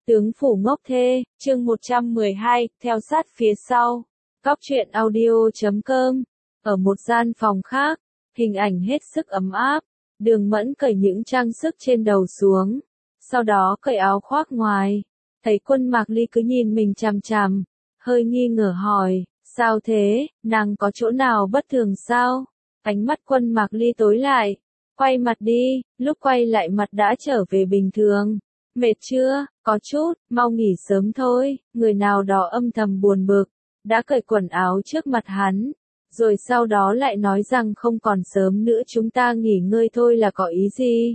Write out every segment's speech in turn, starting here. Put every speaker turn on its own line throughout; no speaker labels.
Tướng phủ ngốc thê, chương 112, theo sát phía sau. Cóc truyện audio.com. Ở một gian phòng khác, hình ảnh hết sức ấm áp. Đường Mẫn cởi những trang sức trên đầu xuống. Sau đó cởi áo khoác ngoài. Thấy Quân Mạc Ly cứ nhìn mình chằm chằm. Hơi nghi ngờ hỏi, sao thế, nàng có chỗ nào bất thường sao? Ánh mắt Quân Mạc Ly tối lại. Quay mặt đi, lúc quay lại mặt đã trở về bình thường. Mệt chưa? Có chút, mau nghỉ sớm thôi. Người nào đó âm thầm buồn bực, đã cởi quần áo trước mặt hắn, rồi sau đó lại nói rằng không còn sớm nữa, chúng ta nghỉ ngơi thôi là có ý gì?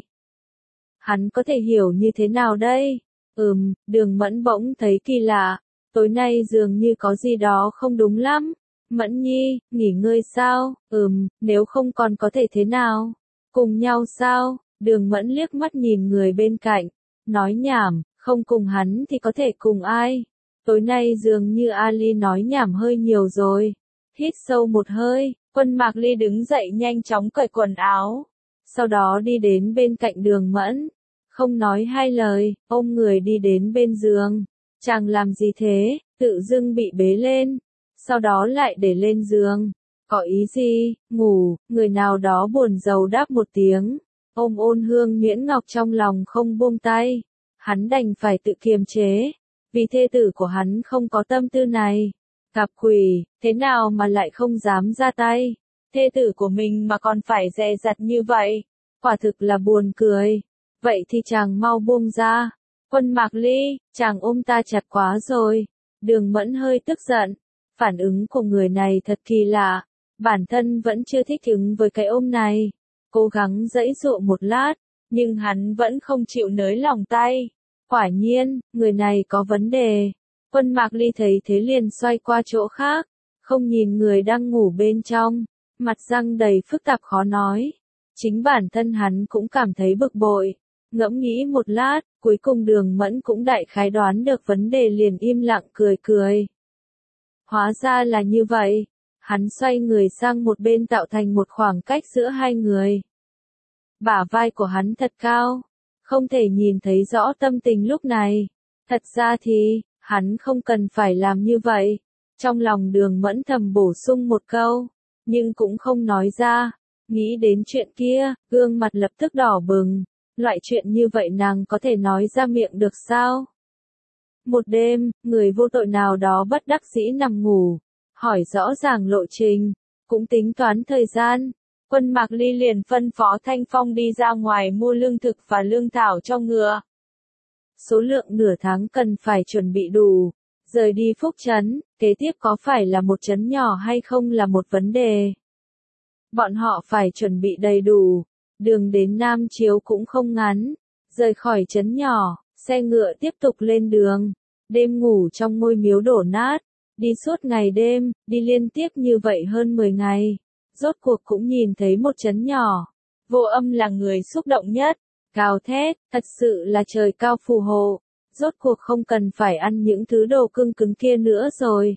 Hắn có thể hiểu như thế nào đây? Đường Mẫn bỗng thấy kỳ lạ, tối nay dường như có gì đó không đúng lắm. Mẫn Nhi, nghỉ ngơi sao? Nếu không còn có thể thế nào? Cùng nhau sao? Đường Mẫn liếc mắt nhìn người bên cạnh, nói nhảm, không cùng hắn thì có thể cùng ai? Tối nay dường như Ali nói nhảm hơi nhiều rồi. Hít sâu một hơi, Quân Mạc Ly đứng dậy nhanh chóng cởi quần áo. Sau đó đi đến bên cạnh Đường Mẫn. Không nói hai lời, ôm người đi đến bên giường. Chàng làm gì thế? Tự dưng bị bế lên. Sau đó lại để lên giường. Có ý gì? Ngủ, người nào đó buồn rầu đáp một tiếng. Ôm Ôn Hương Nhuyễn Ngọc trong lòng không buông tay. Hắn đành phải tự kiềm chế. Vì thê tử của hắn không có tâm tư này. Gặp quỷ, thế nào mà lại không dám ra tay? Thê tử của mình mà còn phải dè dặt như vậy. Quả thực là buồn cười. Vậy thì chàng mau buông ra. Quân Mạc Ly, chàng ôm ta chặt quá rồi. Đường Mẫn hơi tức giận. Phản ứng của người này thật kỳ lạ. Bản thân vẫn chưa thích ứng với cái ôm này. Cố gắng giãy giụa một lát, nhưng hắn vẫn không chịu nới lỏng tay. Quả nhiên, người này có vấn đề. Quân Mạc Ly thấy thế liền xoay qua chỗ khác, không nhìn người đang ngủ bên trong, mặt răng đầy phức tạp khó nói. Chính bản thân hắn cũng cảm thấy bực bội. Ngẫm nghĩ một lát, cuối cùng Đường Mẫn cũng đại khái đoán được vấn đề, liền im lặng cười cười. Hóa ra là như vậy. Hắn xoay người sang một bên tạo thành một khoảng cách giữa hai người. Bả vai của hắn thật cao, không thể nhìn thấy rõ tâm tình lúc này. Thật ra thì, hắn không cần phải làm như vậy. Trong lòng Đường Mẫn thầm bổ sung một câu, nhưng cũng không nói ra. Nghĩ đến chuyện kia, gương mặt lập tức đỏ bừng. Loại chuyện như vậy nàng có thể nói ra miệng được sao? Một đêm, người vô tội nào đó bất đắc dĩ nằm ngủ. Hỏi rõ ràng lộ trình, cũng tính toán thời gian. Quân Mạc Ly liền phân phó Thanh Phong đi ra ngoài mua lương thực và lương thảo cho ngựa. Số lượng nửa tháng cần phải chuẩn bị đủ. Rời đi Phúc Trấn, kế tiếp có phải là một trấn nhỏ hay không là một vấn đề. Bọn họ phải chuẩn bị đầy đủ. Đường đến Nam Chiếu cũng không ngắn. Rời khỏi trấn nhỏ, xe ngựa tiếp tục lên đường. Đêm ngủ trong ngôi miếu đổ nát. Đi suốt ngày đêm, đi liên tiếp như vậy hơn 10 ngày. Rốt cuộc cũng nhìn thấy một trấn nhỏ. Vô Âm là người xúc động nhất. Gào thét, thật sự là trời cao phù hộ. Rốt cuộc không cần phải ăn những thứ đồ cưng cứng kia nữa rồi.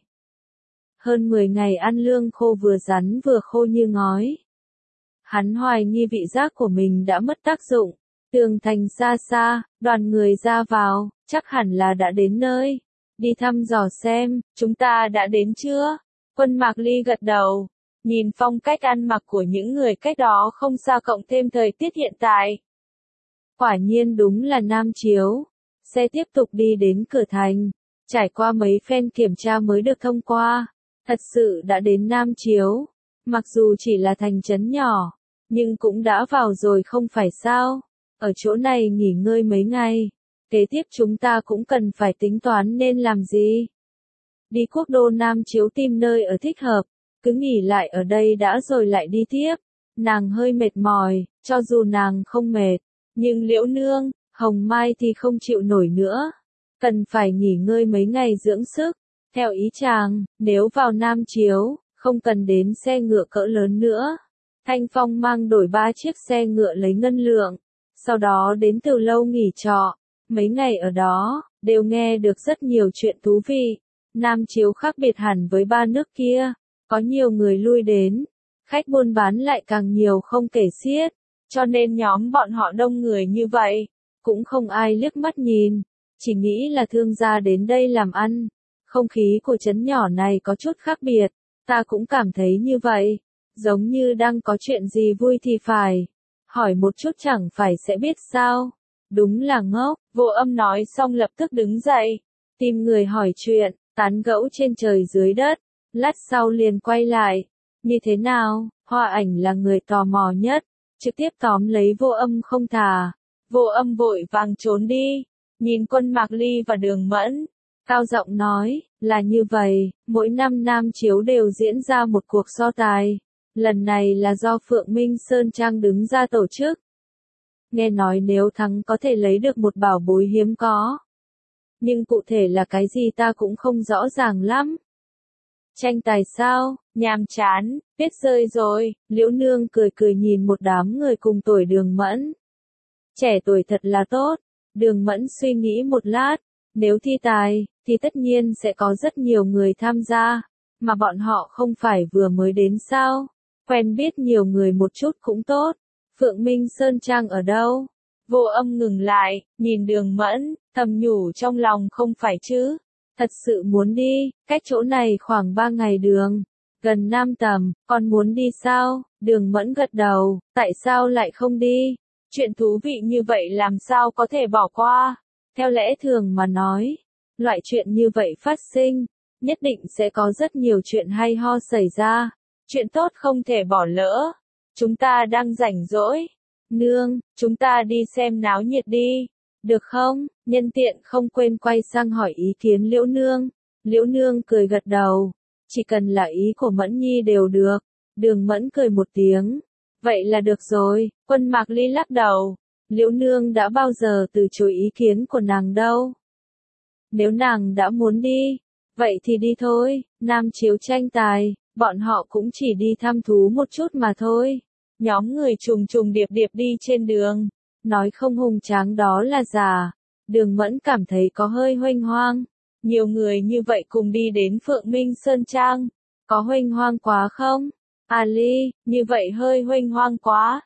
Hơn 10 ngày ăn lương khô vừa rắn vừa khô như ngói. Hắn hoài nghi vị giác của mình đã mất tác dụng. Tường thành xa xa, đoàn người ra vào, chắc hẳn là đã đến nơi. Đi thăm dò xem, chúng ta đã đến chưa? Quân Mạc Ly gật đầu. Nhìn phong cách ăn mặc của những người cách đó không xa, cộng thêm thời tiết hiện tại. Quả nhiên đúng là Nam Chiếu. Xe tiếp tục đi đến cửa thành. Trải qua mấy phen kiểm tra mới được thông qua. Thật sự đã đến Nam Chiếu. Mặc dù chỉ là thành trấn nhỏ, nhưng cũng đã vào rồi không phải sao? Ở chỗ này nghỉ ngơi mấy ngày. Kế tiếp chúng ta cũng cần phải tính toán nên làm gì. Đi quốc đô Nam Chiếu tìm nơi ở thích hợp. Cứ nghỉ lại ở đây đã rồi lại đi tiếp. Nàng hơi mệt mỏi, cho dù nàng không mệt. Nhưng Liễu Nương, Hồng Mai thì không chịu nổi nữa. Cần phải nghỉ ngơi mấy ngày dưỡng sức. Theo ý chàng, nếu vào Nam Chiếu, không cần đến xe ngựa cỡ lớn nữa. Thanh Phong mang đổi 3 chiếc xe ngựa lấy ngân lượng. Sau đó đến Từ Lâu nghỉ trọ. Mấy ngày ở đó, đều nghe được rất nhiều chuyện thú vị. Nam Chiếu khác biệt hẳn với 3 nước kia. Có nhiều người lui đến. Khách buôn bán lại càng nhiều không kể xiết. Cho nên nhóm bọn họ đông người như vậy. Cũng không ai liếc mắt nhìn. Chỉ nghĩ là thương gia đến đây làm ăn. Không khí của trấn nhỏ này có chút khác biệt, ta cũng cảm thấy như vậy. Giống như đang có chuyện gì vui thì phải. Hỏi một chút chẳng phải sẽ biết sao. Đúng là ngốc, Vô Âm nói xong lập tức đứng dậy. Tìm người hỏi chuyện, tán gẫu trên trời dưới đất. Lát sau liền quay lại. Như thế nào, Hoa Ảnh là người tò mò nhất. Trực tiếp tóm lấy Vô Âm không thả. Vô Âm vội vàng trốn đi. Nhìn Quân Mạc Ly và Đường Mẫn. Cao giọng nói, là như vậy, mỗi năm Nam Chiếu đều diễn ra một cuộc so tài. Lần này là do Phượng Minh Sơn Trang đứng ra tổ chức. Nghe nói nếu thắng có thể lấy được một bảo bối hiếm có. Nhưng cụ thể là cái gì ta cũng không rõ ràng lắm. Tranh tài sao, nhàm chán, biết rơi rồi, Liễu Nương cười cười nhìn một đám người cùng tuổi Đường Mẫn. Trẻ tuổi thật là tốt, Đường Mẫn suy nghĩ một lát, nếu thi tài, thì tất nhiên sẽ có rất nhiều người tham gia, mà bọn họ không phải vừa mới đến sao, quen biết nhiều người một chút cũng tốt. Phượng Minh Sơn Trang ở đâu? Vô Âm ngừng lại, nhìn Đường Mẫn, thầm nhủ trong lòng không phải chứ. Thật sự muốn đi, cách chỗ này khoảng 3 ngày đường. Gần Nam Tầm, còn muốn đi sao? Đường Mẫn gật đầu, tại sao lại không đi? Chuyện thú vị như vậy làm sao có thể bỏ qua? Theo lẽ thường mà nói, loại chuyện như vậy phát sinh, nhất định sẽ có rất nhiều chuyện hay ho xảy ra. Chuyện tốt không thể bỏ lỡ. Chúng ta đang rảnh rỗi. Nương, chúng ta đi xem náo nhiệt đi. Được không? Nhân tiện không quên quay sang hỏi ý kiến Liễu Nương. Liễu Nương cười gật đầu. Chỉ cần là ý của Mẫn Nhi đều được. Đường Mẫn cười một tiếng. Vậy là được rồi. Quân Mạc Ly lắc đầu. Liễu Nương đã bao giờ từ chối ý kiến của nàng đâu. Nếu nàng đã muốn đi, vậy thì đi thôi. Nam Chiếu tranh tài, bọn họ cũng chỉ đi thăm thú một chút mà thôi. Nhóm người trùng trùng điệp điệp đi trên đường. Nói không hùng tráng đó là giả. Đường Mẫn cảm thấy có hơi huênh hoang. Nhiều người như vậy cùng đi đến Phượng Minh Sơn Trang. Có huênh hoang quá không? Ly, như vậy hơi huênh hoang quá.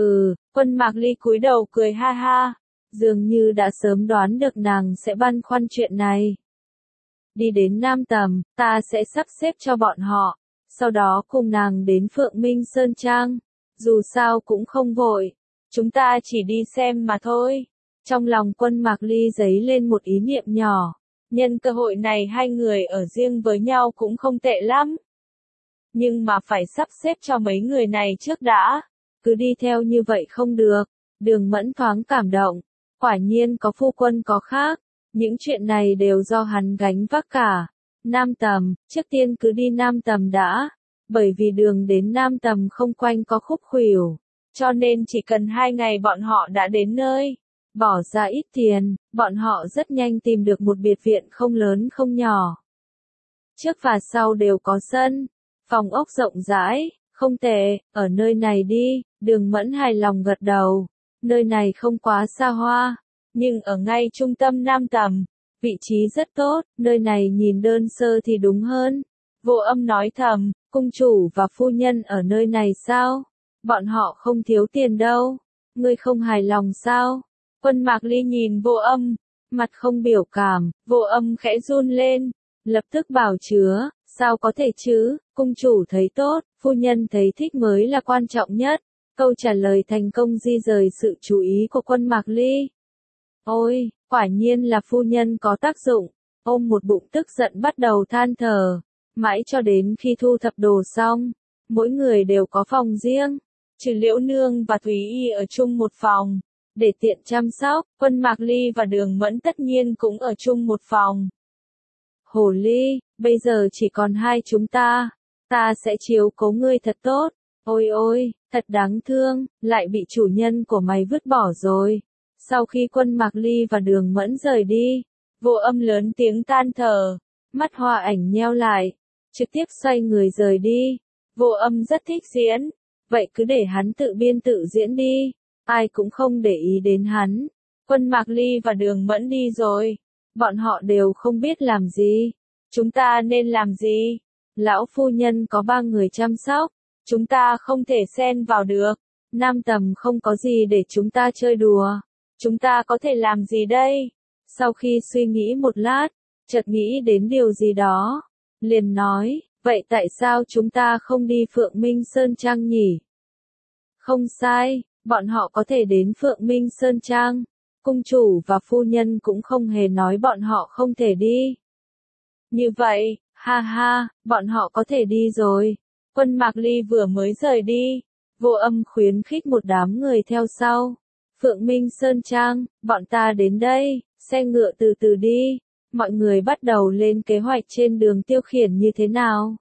Quân Mạc Ly cúi đầu cười ha ha. Dường như đã sớm đoán được nàng sẽ băn khoăn chuyện này. Đi đến Nam Tầm, ta sẽ sắp xếp cho bọn họ. Sau đó cùng nàng đến Phượng Minh Sơn Trang. Dù sao cũng không vội. Chúng ta chỉ đi xem mà thôi. Trong lòng Quân Mạc Ly dấy lên một ý niệm nhỏ. Nhân cơ hội này hai người ở riêng với nhau cũng không tệ lắm. Nhưng mà phải sắp xếp cho mấy người này trước đã. Cứ đi theo như vậy không được. Đường Mẫn thoáng cảm động. Quả nhiên có phu quân có khác. Những chuyện này đều do hắn gánh vác cả. Nam Tầm, trước tiên cứ đi Nam Tầm đã. Bởi vì đường đến Nam Tầm không quanh có khúc khuỷu. Cho nên chỉ cần 2 ngày bọn họ đã đến nơi. Bỏ ra ít tiền, bọn họ rất nhanh tìm được một biệt viện không lớn không nhỏ. Trước và sau đều có sân. Phòng ốc rộng rãi, không tệ, ở nơi này đi. Đường Mẫn hài lòng gật đầu. Nơi này không quá xa hoa, nhưng ở ngay trung tâm Nam Tầm. Vị trí rất tốt, nơi này nhìn đơn sơ thì đúng hơn. Vô Âm nói thầm, cung chủ và phu nhân ở nơi này sao? Bọn họ không thiếu tiền đâu. Ngươi không hài lòng sao? Quân Mạc Ly nhìn Vô Âm, mặt không biểu cảm. Vô Âm khẽ run lên, lập tức bảo chứa, sao có thể chứ? Cung chủ thấy tốt, phu nhân thấy thích mới là quan trọng nhất. Câu trả lời thành công di rời sự chú ý của Quân Mạc Ly. Ôi, quả nhiên là phu nhân có tác dụng. Ôm một bụng tức giận bắt đầu than thở. Mãi cho đến khi thu thập đồ xong, mỗi người đều có phòng riêng. Trừ Liễu Nương và Thúy Y ở chung một phòng. Để tiện chăm sóc, Quân Mạc Ly và Đường Mẫn tất nhiên cũng ở chung một phòng. Hồ Ly, bây giờ chỉ còn hai chúng ta. Ta sẽ chiếu cố ngươi thật tốt. Ôi ôi, thật đáng thương, lại bị chủ nhân của mày vứt bỏ rồi. Sau khi Quân Mạc Ly và Đường Mẫn rời đi, Vô Âm lớn tiếng than thở. Mắt Hoa Ảnh nheo lại, trực tiếp xoay người rời đi. Vô Âm rất thích diễn. Vậy cứ để hắn tự biên tự diễn đi. Ai cũng không để ý đến hắn. Quân Mạc Ly và Đường Mẫn đi rồi. Bọn họ đều không biết làm gì. Chúng ta nên làm gì? Lão phu nhân có 3 người chăm sóc. Chúng ta không thể xen vào được. Nam Tầm không có gì để chúng ta chơi đùa. Chúng ta có thể làm gì đây? Sau khi suy nghĩ một lát, chợt nghĩ đến điều gì đó, liền nói, vậy tại sao chúng ta không đi Phượng Minh Sơn Trang nhỉ? Không sai, bọn họ có thể đến Phượng Minh Sơn Trang. Cung chủ và phu nhân cũng không hề nói bọn họ không thể đi. Như vậy, ha ha, bọn họ có thể đi rồi. Quân Mạc Ly vừa mới rời đi, Vô Âm khuyến khích một đám người theo sau. Phượng Minh Sơn Trang, bọn ta đến đây, xe ngựa từ từ đi. Mọi người bắt đầu lên kế hoạch trên đường tiêu khiển như thế nào.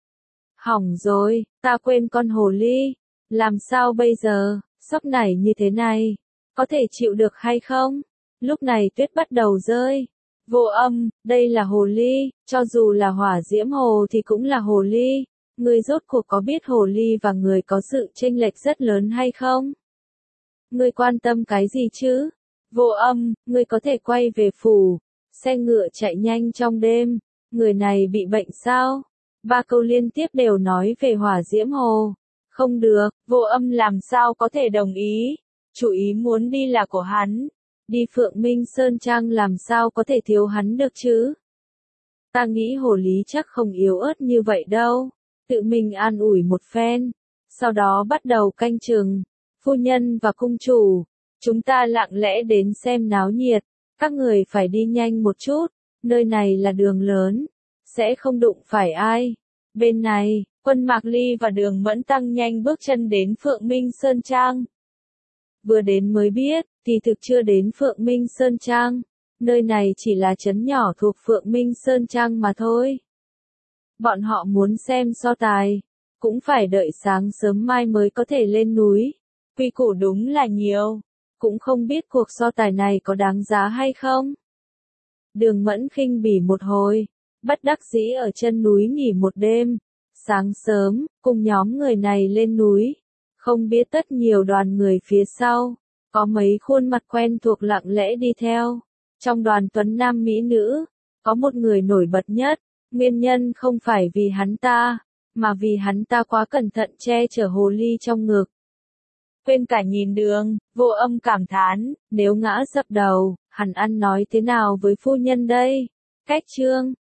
Hỏng rồi, ta quên con hồ ly. Làm sao bây giờ, sốc nảy như thế này, có thể chịu được hay không? Lúc này tuyết bắt đầu rơi. Vô Âm, đây là hồ ly, cho dù là hỏa diễm hồ thì cũng là hồ ly. Ngươi rốt cuộc có biết hồ ly và người có sự chênh lệch rất lớn hay không? Ngươi quan tâm cái gì chứ? Vô Âm, ngươi có thể quay về phủ. Xe ngựa chạy nhanh trong đêm. Người này bị bệnh sao? 3 câu liên tiếp đều nói về hỏa diễm hồ. Không được, Vô Âm làm sao có thể đồng ý. Chủ ý muốn đi là của hắn. Đi Phượng Minh Sơn Trang làm sao có thể thiếu hắn được chứ? Ta nghĩ hồ lý chắc không yếu ớt như vậy đâu. Tự mình an ủi một phen. Sau đó bắt đầu canh chừng. Phu nhân và cung chủ. Chúng ta lặng lẽ đến xem náo nhiệt. Các người phải đi nhanh một chút. Nơi này là đường lớn. Sẽ không đụng phải ai. Bên này, Quân Mạc Ly và Đường Mẫn tăng nhanh bước chân đến Phượng Minh Sơn Trang. Vừa đến mới biết, thì thực chưa đến Phượng Minh Sơn Trang. Nơi này chỉ là trấn nhỏ thuộc Phượng Minh Sơn Trang mà thôi. Bọn họ muốn xem so tài, cũng phải đợi sáng sớm mai mới có thể lên núi. Quy củ đúng là nhiều, cũng không biết cuộc so tài này có đáng giá hay không. Đường Mẫn khinh bỉ một hồi, bất đắc dĩ ở chân núi nghỉ một đêm. Sáng sớm, cùng nhóm người này lên núi. Không biết tất nhiều đoàn người phía sau, có mấy khuôn mặt quen thuộc lặng lẽ đi theo. Trong đoàn tuấn nam mỹ nữ, có một người nổi bật nhất, nguyên nhân không phải vì hắn ta, mà vì hắn ta quá cẩn thận che chở hồ ly trong ngực. Quên cả nhìn đường, Vô Âm cảm thán, nếu ngã dập đầu, hắn ăn nói thế nào với phu nhân đây? Cách chương